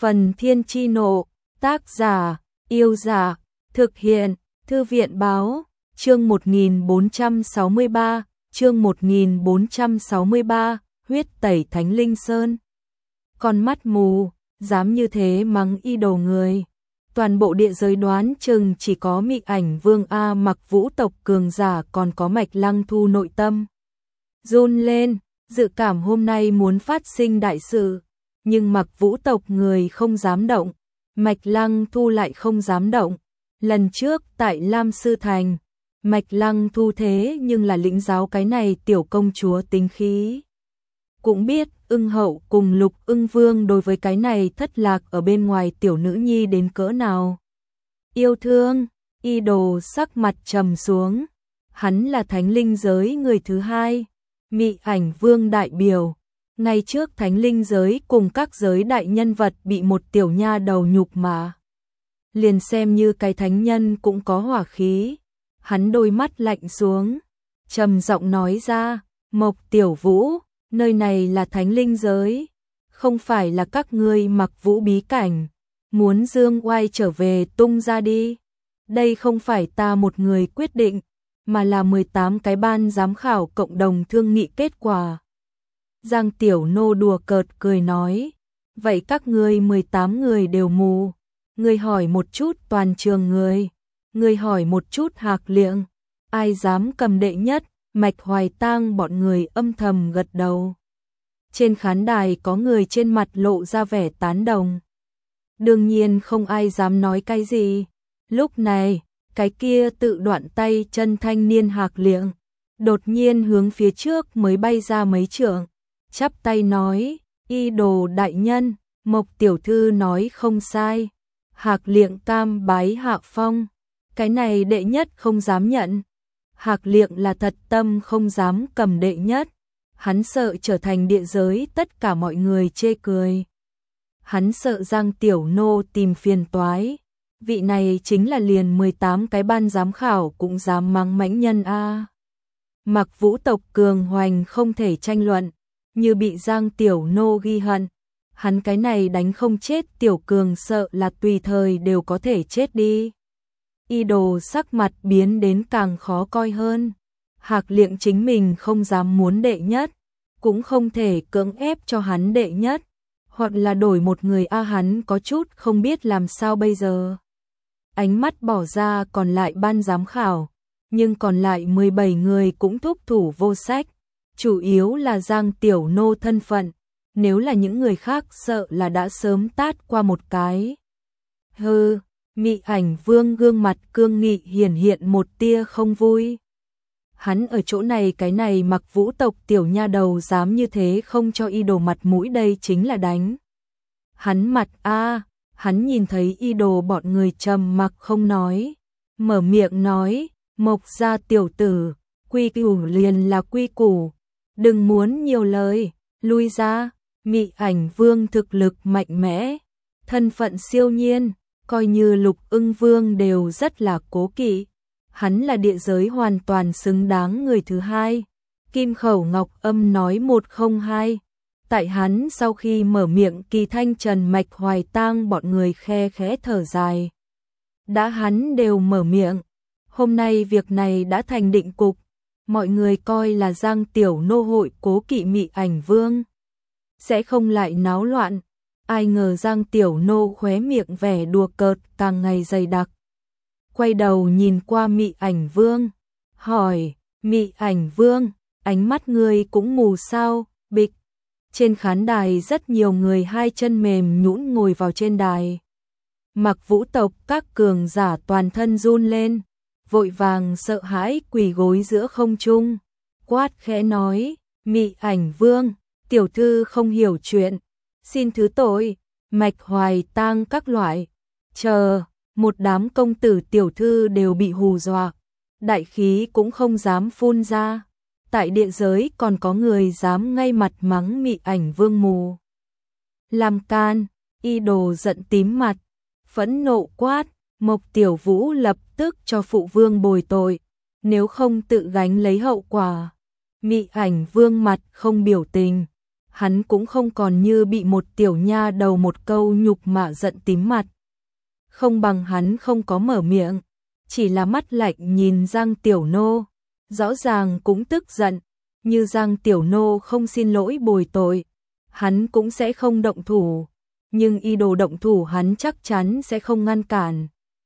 Phần Thiên Chi Nộ, tác giả, Yêu Giả, thực hiện, Thư viện Báo, chương 1463, chương 1463, huyết tẩy Thánh Linh Sơn. Con mắt mù, dám như thế mắng y đồ người. Toàn bộ địa giới đoán chừng chỉ có Mị Ảnh Vương A Mặc Vũ tộc cường giả còn có Mạch Lăng Thu nội tâm run lên, dự cảm hôm nay muốn phát sinh đại sự, nhưng Mặc Vũ tộc người không dám động, Mạch Lăng Thu lại không dám động. Lần trước tại Lam Sư Thành, Mạch Lăng Thu thế nhưng là lĩnh giáo cái này tiểu công chúa tính khí. Cũng biết Ưng Hậu cùng Lục Ưng Vương đối với cái này thất lạc ở bên ngoài tiểu nữ nhi đến cỡ nào. Yêu thương, y đồ sắc mặt trầm xuống. Hắn là Thánh Linh giới người thứ hai, Mị Ảnh Vương đại biểu. Ngày trước Thánh Linh giới cùng các giới đại nhân vật bị một tiểu nha đầu nhục mà. Liền xem như cái thánh nhân cũng có hỏa khí. Hắn đôi mắt lạnh xuống, trầm giọng nói ra, Mộc Tiểu Vũ, nơi này là Thánh Linh giới, không phải là các ngươi Mặc Vũ bí cảnh, muốn dương oai trở về tung ra đi. Đây không phải ta một người quyết định, mà là 18 cái ban giám khảo cộng đồng thương nghị kết quả. Giang Tiểu Nô đùa cợt cười nói, vậy các ngươi 18 người đều mù, ngươi hỏi một chút toàn trường người hỏi một chút Hạc Liệng, ai dám cầm đệ nhất. Mạch Hoài Tang bọn người âm thầm gật đầu. Trên khán đài có người trên mặt lộ ra vẻ tán đồng. Đương nhiên không ai dám nói cái gì. Lúc này, cái kia tự đoạn tay chân thanh niên Hạc Liệng, đột nhiên hướng phía trước mới bay ra mấy trượng, chắp tay nói, y đồ đại nhân, Mộc tiểu thư nói không sai. Hạc Liệng cam bái hạ phong, cái này đệ nhất không dám nhận. Hạc Liệng là thật tâm không dám cầm đệ nhất, hắn sợ trở thành địa giới tất cả mọi người chê cười. Hắn sợ Giang Tiểu Nô tìm phiền toái, vị này chính là liền 18 cái ban giám khảo cũng dám mắng mãnh nhân a. Mặc Vũ tộc cường hoành không thể tranh luận, như bị Giang Tiểu Nô ghi hận, hắn cái này đánh không chết tiểu cường sợ là tùy thời đều có thể chết đi. Y đồ sắc mặt biến đến càng khó coi hơn. Hạc Liệng chính mình không dám muốn đệ nhất, cũng không thể cưỡng ép cho hắn đệ nhất, hoặc là đổi một người hắn có chút không biết làm sao bây giờ. Ánh mắt bỏ ra còn lại ban giám khảo, nhưng còn lại 17 người cũng thúc thủ vô sách, chủ yếu là Giang Tiểu Nô thân phận, nếu là những người khác sợ là đã sớm tát qua một cái. Hừ. Mị Ảnh Vương gương mặt cương nghị hiển hiện một tia không vui. Hắn ở chỗ này cái này Mặc Vũ tộc tiểu nha đầu dám như thế không cho y đồ mặt mũi, đây chính là đánh hắn mặt a. Hắn nhìn thấy y đồ bọn người trầm mặc không nói, mở miệng nói, Mộc gia tiểu tử, quy củ liền là quy củ, đừng muốn nhiều lời, lui ra. Mị Ảnh Vương thực lực mạnh mẽ, thân phận siêu nhiên, coi như Lục Ưng Vương đều rất là cố kỵ. Hắn là địa giới hoàn toàn xứng đáng người thứ hai. Kim Khẩu Ngọc Âm nói 102. Tại hắn sau khi mở miệng, Kỳ Thanh Trần Mạch Hoài Tang bọn người khe khẽ thở dài. Đã hắn đều mở miệng, hôm nay việc này đã thành định cục, mọi người coi là Giang Tiểu Nô hội cố kỵ Mị Ảnh Vương sẽ không lại náo loạn. Ai ngờ Giang Tiểu Nô khóe miệng vẻ đùa cợt càng ngày dày đặc. Quay đầu nhìn qua Mị Ảnh Vương, hỏi, Mị Ảnh Vương, ánh mắt ngươi cũng mù sao? Bịch. Trên khán đài rất nhiều người hai chân mềm nhũn ngồi vào trên đài. Mặc Vũ tộc các cường giả toàn thân run lên, vội vàng sợ hãi quỳ gối giữa không trung, quát khẽ nói, Mị Ảnh Vương, tiểu thư không hiểu chuyện, xin thứ tội. Mạch Hoài Tang các loại, chờ, một đám công tử tiểu thư đều bị hù dọa, đại khí cũng không dám phun ra. Tại địa giới còn có người dám ngay mặt mắng Mị Ảnh Vương mù. Làm can, y đồ giận tím mặt, phẫn nộ quát, Mộc Tiểu Vũ lập tức cho phụ vương bồi tội, nếu không tự gánh lấy hậu quả. Mị Ảnh Vương mặt không biểu tình, hắn cũng không còn như bị một tiểu nha đầu một câu nhục mạ giận tím mặt. Không bằng hắn không có mở miệng, chỉ là mắt lạnh nhìn Giang Tiểu Nô, rõ ràng cũng tức giận, như Giang Tiểu Nô không xin lỗi bồi tội, hắn cũng sẽ không động thủ, nhưng y đồ động thủ hắn chắc chắn sẽ không ngăn cản.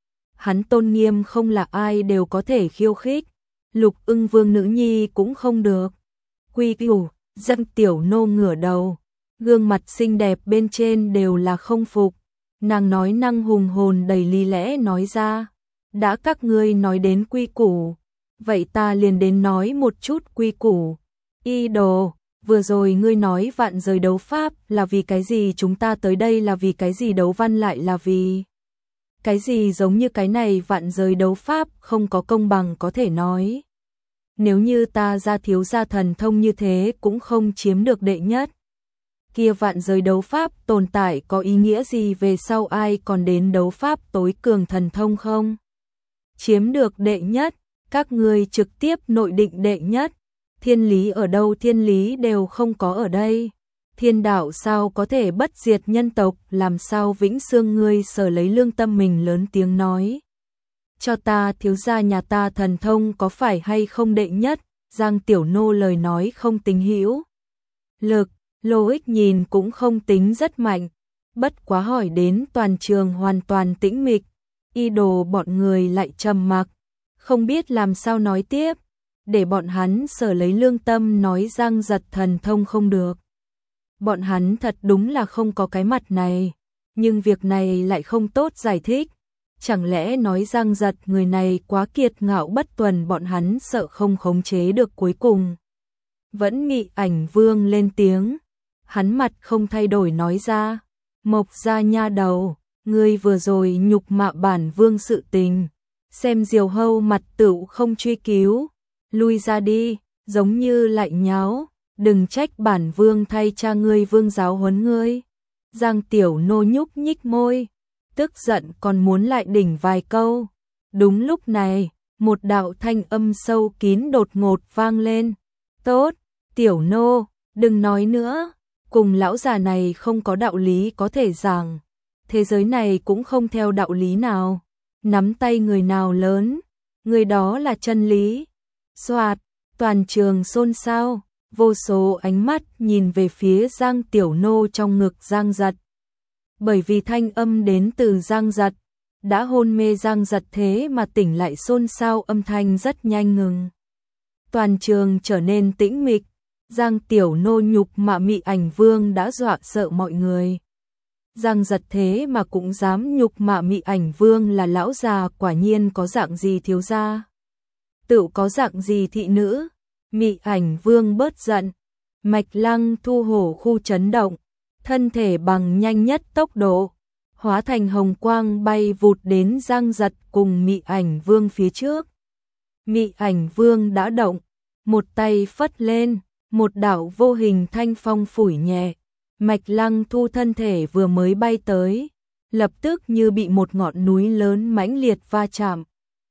Hắn tôn nghiêm không là ai đều có thể khiêu khích, Lục Ưng Vương nữ nhi cũng không được. Quy củ, Giang Tiểu Nô ngửa đầu, gương mặt xinh đẹp bên trên đều là không phục. Nàng nói năng hùng hồn đầy lý lẽ nói ra, đã các ngươi nói đến quy củ, vậy ta liền đến nói một chút quy củ. Y Đồ, vừa rồi ngươi nói vạn giới đấu pháp là vì cái gì, chúng ta tới đây là vì cái gì, đấu văn lại là vì cái gì, giống như cái này vạn giới đấu pháp không có công bằng có thể nói. Nếu như ta ra thiếu gia thần thông như thế cũng không chiếm được đệ nhất, kia vạn giới đấu pháp tồn tại có ý nghĩa gì, về sau ai còn đến đấu pháp tối cường thần thông không? Chiếm được đệ nhất, các ngươi trực tiếp nội định đệ nhất, thiên lý ở đâu, thiên lý đều không có ở đây. Thiên đạo sao có thể bất diệt nhân tộc, làm sao vĩnh xương, ngươi sở lấy lương tâm mình lớn tiếng nói. Cho ta, thiếu gia nhà ta thần thông có phải hay không đệ nhất? Giang Tiểu Nô lời nói không tính hữu lực, logic nhìn cũng không tính rất mạnh, bất quá hỏi đến toàn trường hoàn toàn tĩnh mịch, Y Đồ bọn người lại trầm mặc, không biết làm sao nói tiếp, để bọn hắn sở lấy lương tâm nói Giang Giật thần thông không được. Bọn hắn thật đúng là không có cái mặt này, nhưng việc này lại không tốt giải thích. Chẳng lẽ nói Giang Giật người này quá kiệt ngạo bất tuần, bọn hắn sợ không khống chế được, cuối cùng vẫn Mị Ảnh Vương lên tiếng. Hắn mặt không thay đổi nói ra, Mộc gia nha đầu, ngươi vừa rồi nhục mạ bản vương sự tình, xem Diều Hâu mặt tựu không truy cứu, lui ra đi, giống như lại nháo, đừng trách bản vương thay cha ngươi vương giáo huấn ngươi. Giang Tiểu Nô nhúc nhích môi, tức giận còn muốn lại đỉnh vài câu. Đúng lúc này, một đạo thanh âm sâu kín đột ngột vang lên. Tốt, Tiểu Nô, đừng nói nữa, cùng lão già này không có đạo lý có thể giảng. Thế giới này cũng không theo đạo lý nào, nắm tay người nào lớn, người đó là chân lý. Soạt, toàn trường xôn xao, vô số ánh mắt nhìn về phía Giang Tiểu Nô trong ngực Giang Giật. Bởi vì thanh âm đến từ Giang Giật, đã hôn mê Giang Giật thế mà tỉnh lại, xôn xao âm thanh rất nhanh ngừng. Toàn trường trở nên tĩnh mịch, Giang Tiểu Nô nhục mạ Mị Ảnh Vương đã dọa sợ mọi người. Giang Giật thế mà cũng dám nhục mạ Mị Ảnh Vương, là lão già quả nhiên có dạng gì thiếu gia, tự có dạng gì thị nữ. Mị Ảnh Vương bớt giận, Mạch Lăng thu hổ khu chấn động, thân thể bằng nhanh nhất tốc độ, hóa thành hồng quang bay vụt đến Giang Giật cùng Mị Ảnh Vương phía trước. Mị Ảnh Vương đã động, một tay phất lên, một đạo vô hình thanh phong phủi nhẹ, Mạch Lăng thu thân thể vừa mới bay tới, lập tức như bị một ngọn núi lớn mãnh liệt va chạm.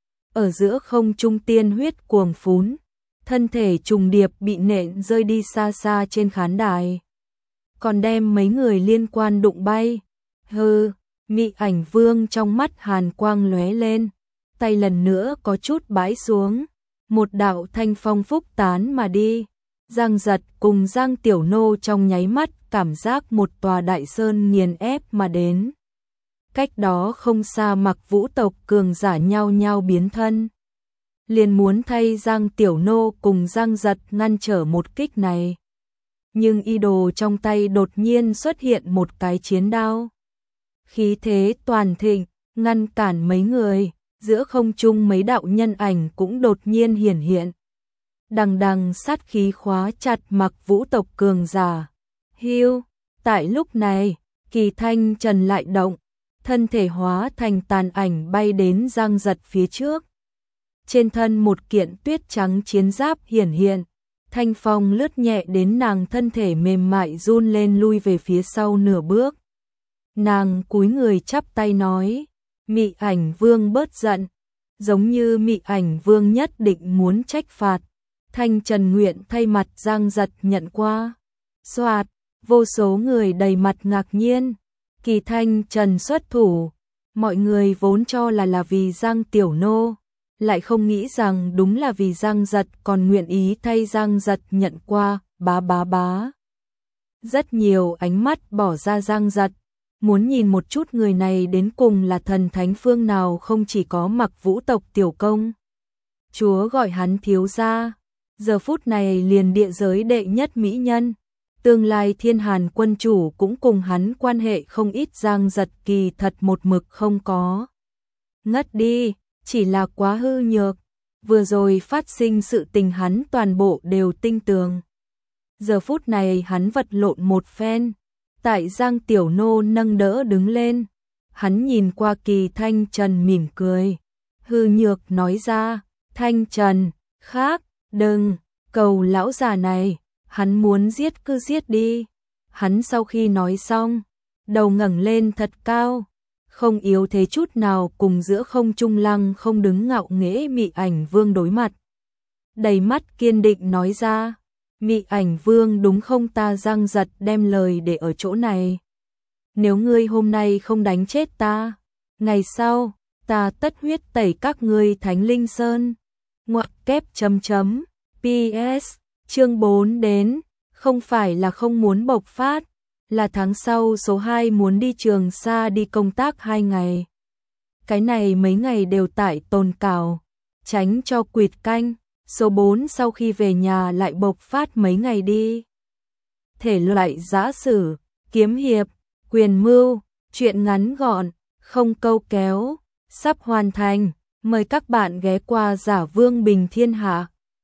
Ở giữa không trung tiên huyết cuồng phún, thân thể trùng điệp bị nện rơi đi xa xa trên khán đài, còn đem mấy người liên quan đụng bay. Hừ, Mị Ảnh Vương trong mắt hàn quang lóe lên, tay lần nữa có chút bãi xuống, một đạo thanh phong phúc tán mà đi. Giang Giật cùng Giang Tiểu Nô trong nháy mắt cảm giác một tòa đại sơn nghiền ép mà đến. Cách đó không xa Mặc Vũ tộc cường giả nhao nhao biến thân, liền muốn thay Giang Tiểu Nô cùng Giang Giật ngăn trở một kích này. Nhưng Y Đồ trong tay đột nhiên xuất hiện một cái chiến đao, khí thế toàn thịnh, ngăn cản mấy người. Giữa không trung mấy đạo nhân ảnh cũng đột nhiên hiển hiện, đằng đằng sát khí khóa chặt Mặc Vũ tộc cường giả. Hiu, tại lúc này, Kỳ Thanh Trần lại động, thân thể hóa thành tàn ảnh bay đến Giang Giật phía trước. Trên thân một kiện tuyết trắng chiến giáp hiển hiện, thanh phong lướt nhẹ đến nàng, thân thể mềm mại run lên lui về phía sau nửa bước. Nàng cúi người chắp tay nói, Mị Ảnh Vương bớt giận, giống như Mị Ảnh Vương nhất định muốn trách phạt. Thanh Trần nguyện thay mặt Giang Giật nhận qua. Soạt, Vô số người đầy mặt ngạc nhiên, Kỳ Thanh Trần xuất thủ, mọi người vốn cho là vì Giang Tiểu Nô, lại không nghĩ rằng đúng là vì Giang Giật, còn nguyện ý thay Giang Giật nhận qua, bá. Rất nhiều ánh mắt bỏ ra Giang Giật, muốn nhìn một chút người này đến cùng là thần thánh phương nào, không chỉ có Mặc Vũ tộc tiểu công chúa gọi hắn thiếu gia, giờ phút này liền địa giới đệ nhất mỹ nhân, tương lai Thiên Hàn quân chủ cũng cùng hắn quan hệ không ít. Giang Giật kỳ thật một mực không có ngất đi, chỉ là quá hư nhược, vừa rồi phát sinh sự tình hắn toàn bộ đều tinh tường. Giờ phút này hắn vật lộn một phen, tại Giang Tiểu Nô nâng đỡ đứng lên, hắn nhìn qua Kỳ Thanh Trần mỉm cười, hư nhược nói ra, Thanh Trần, khác, đừng, cầu lão già này, hắn muốn giết cứ giết đi. Hắn sau khi nói xong, đầu ngẩng lên thật cao, không yếu thế chút nào, cùng giữa không trung lăng không đứng ngạo nghễ Mị Ảnh Vương đối mặt. Đầy mắt kiên định nói ra, Mị Ảnh Vương đúng không? Ta Giang Giật đem lời để ở chỗ này. Nếu ngươi hôm nay không đánh chết ta, ngày sau, ta tất huyết tẩy các ngươi Thánh Linh Sơn. Ngoặc kép chấm chấm, PS, chương 4 đến, không phải là không muốn bộc phát, là tháng sau số 2 muốn đi Trường Sa đi công tác 2 ngày. Cái này mấy ngày đều tại tồn cảo, tránh cho quỵt canh, số 4 sau khi về nhà lại bộc phát mấy ngày đi. Thể loại giã sử, kiếm hiệp, quyền mưu, truyện ngắn gọn, không câu kéo, sắp hoàn thành, mời các bạn ghé qua Giả Vương Bình Thiên Hạ.